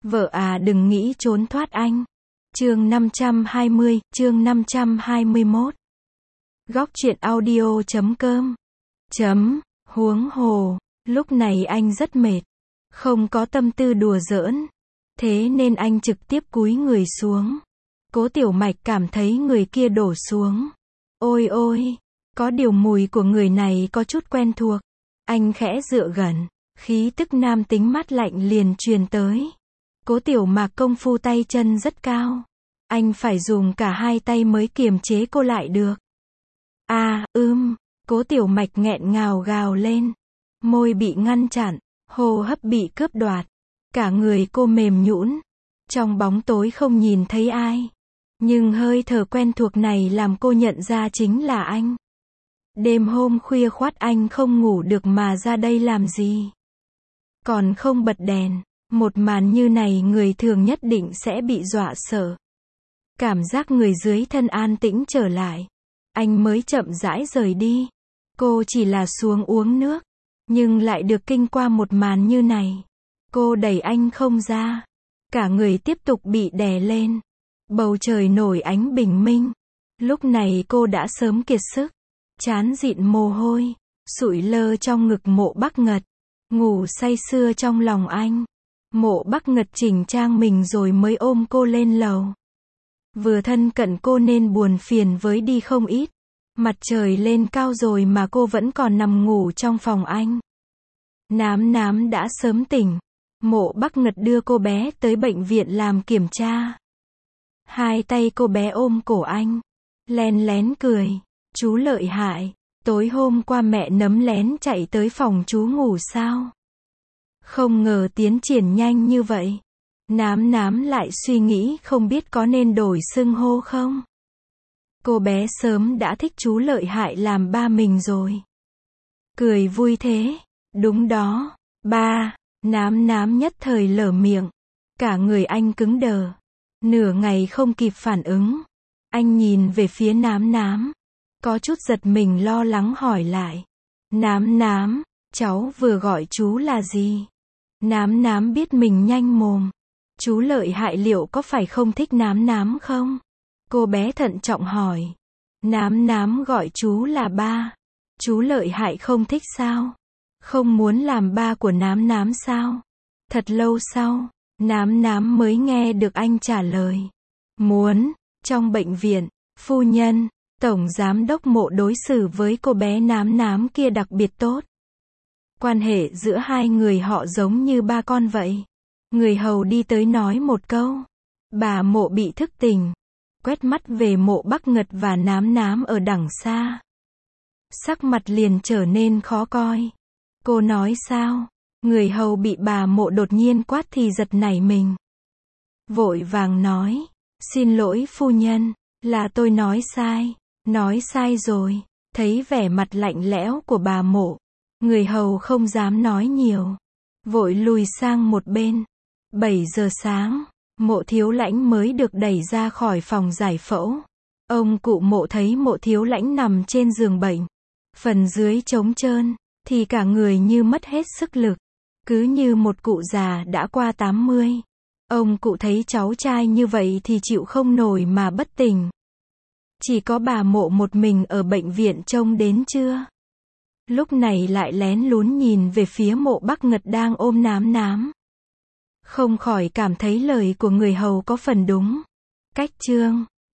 Vợ à đừng nghĩ trốn thoát anh. Chương 520, chương 521. Góc truyện audio.com. Huống hồ, lúc này anh rất mệt, không có tâm tư đùa giỡn, thế nên anh trực tiếp cúi người xuống. Cố Tiểu Mạch cảm thấy người kia đổ xuống. Ôi ôi, có điều mùi của người này có chút quen thuộc. Anh khẽ dựa gần, khí tức nam tính mát lạnh liền truyền tới. Cố Tiểu Mạc công phu tay chân rất cao. Anh phải dùng cả hai tay mới kiềm chế cô lại được. Cố Tiểu Mạch nghẹn ngào gào lên. Môi bị ngăn chặn, hô hấp bị cướp đoạt. Cả người cô mềm nhũn. Trong bóng tối không nhìn thấy ai. Nhưng hơi thở quen thuộc này làm cô nhận ra chính là anh. Đêm hôm khuya khoắt anh không ngủ được mà ra đây làm gì? Còn không bật đèn. Một màn như này người thường nhất định sẽ bị dọa sợ. Cảm giác người dưới thân an tĩnh trở lại. Anh mới chậm rãi rời đi. Cô chỉ là xuống uống nước. Nhưng lại được kinh qua một màn như này. Cô đẩy anh không ra. Cả người tiếp tục bị đè lên. Bầu trời nổi ánh bình minh. Lúc này cô đã sớm kiệt sức. Trán dịn mồ hôi. Sụi lơ trong ngực Mộ Bắc Ngật. Ngủ say sưa trong lòng anh. Mộ Bắc Ngật chỉnh trang mình rồi mới ôm cô lên lầu. Vừa thân cận cô nên buồn phiền với đi không ít. Mặt trời lên cao rồi mà cô vẫn còn nằm ngủ trong phòng anh. Nám đã sớm tỉnh. Mộ Bắc Ngật đưa cô bé tới bệnh viện làm kiểm tra. Hai tay cô bé ôm cổ anh. Len lén cười. Chú lợi hại. Tối hôm qua mẹ nấm lén chạy tới phòng chú ngủ sao? Không ngờ tiến triển nhanh như vậy. Nám lại suy nghĩ không biết có nên đổi xưng hô không? Cô bé sớm đã thích chú lợi hại làm ba mình rồi. Cười vui thế. Đúng đó, ba. Nám nhất thời lở miệng. Cả người anh cứng đờ. Nửa ngày không kịp phản ứng. Anh nhìn về phía nám. Có chút giật mình lo lắng hỏi lại. Nám, cháu vừa gọi chú là gì? Nám biết mình nhanh mồm. Chú lợi hại liệu có phải không thích nám không? Cô bé thận trọng hỏi. Nám gọi chú là ba. Chú lợi hại không thích sao? Không muốn làm ba của nám sao? Thật lâu sau, nám mới nghe được anh trả lời. Muốn. Trong bệnh viện, phu nhân, tổng giám đốc Mộ đối xử với cô bé nám kia đặc biệt tốt. Quan hệ giữa hai người họ giống như ba con vậy. Người hầu đi tới nói một câu. Bà Mộ bị thức tỉnh. Quét mắt về Mộ Bắc Ngật và nám ở đằng xa. Sắc mặt liền trở nên khó coi. Cô nói sao? Người hầu bị bà Mộ đột nhiên quát thì giật nảy mình. Vội vàng nói. Xin lỗi phu nhân, là tôi nói sai. Nói sai rồi. Thấy vẻ mặt lạnh lẽo của bà Mộ. Người hầu không dám nói nhiều. Vội lùi sang một bên. 7 giờ sáng, Mộ Thiếu Lãnh mới được đẩy ra khỏi phòng giải phẫu. Ông cụ Mộ thấy Mộ Thiếu Lãnh nằm trên giường bệnh. Phần dưới trống trơn, thì cả người như mất hết sức lực. Cứ như một cụ già đã qua 80. Ông cụ thấy cháu trai như vậy thì chịu không nổi mà bất tỉnh. Chỉ có bà Mộ một mình ở bệnh viện trông đến trưa. Lúc này lại lén lún nhìn về phía Mộ Bắc Ngật đang ôm nám. Không khỏi cảm thấy lời của người hầu có phần đúng. Cách chương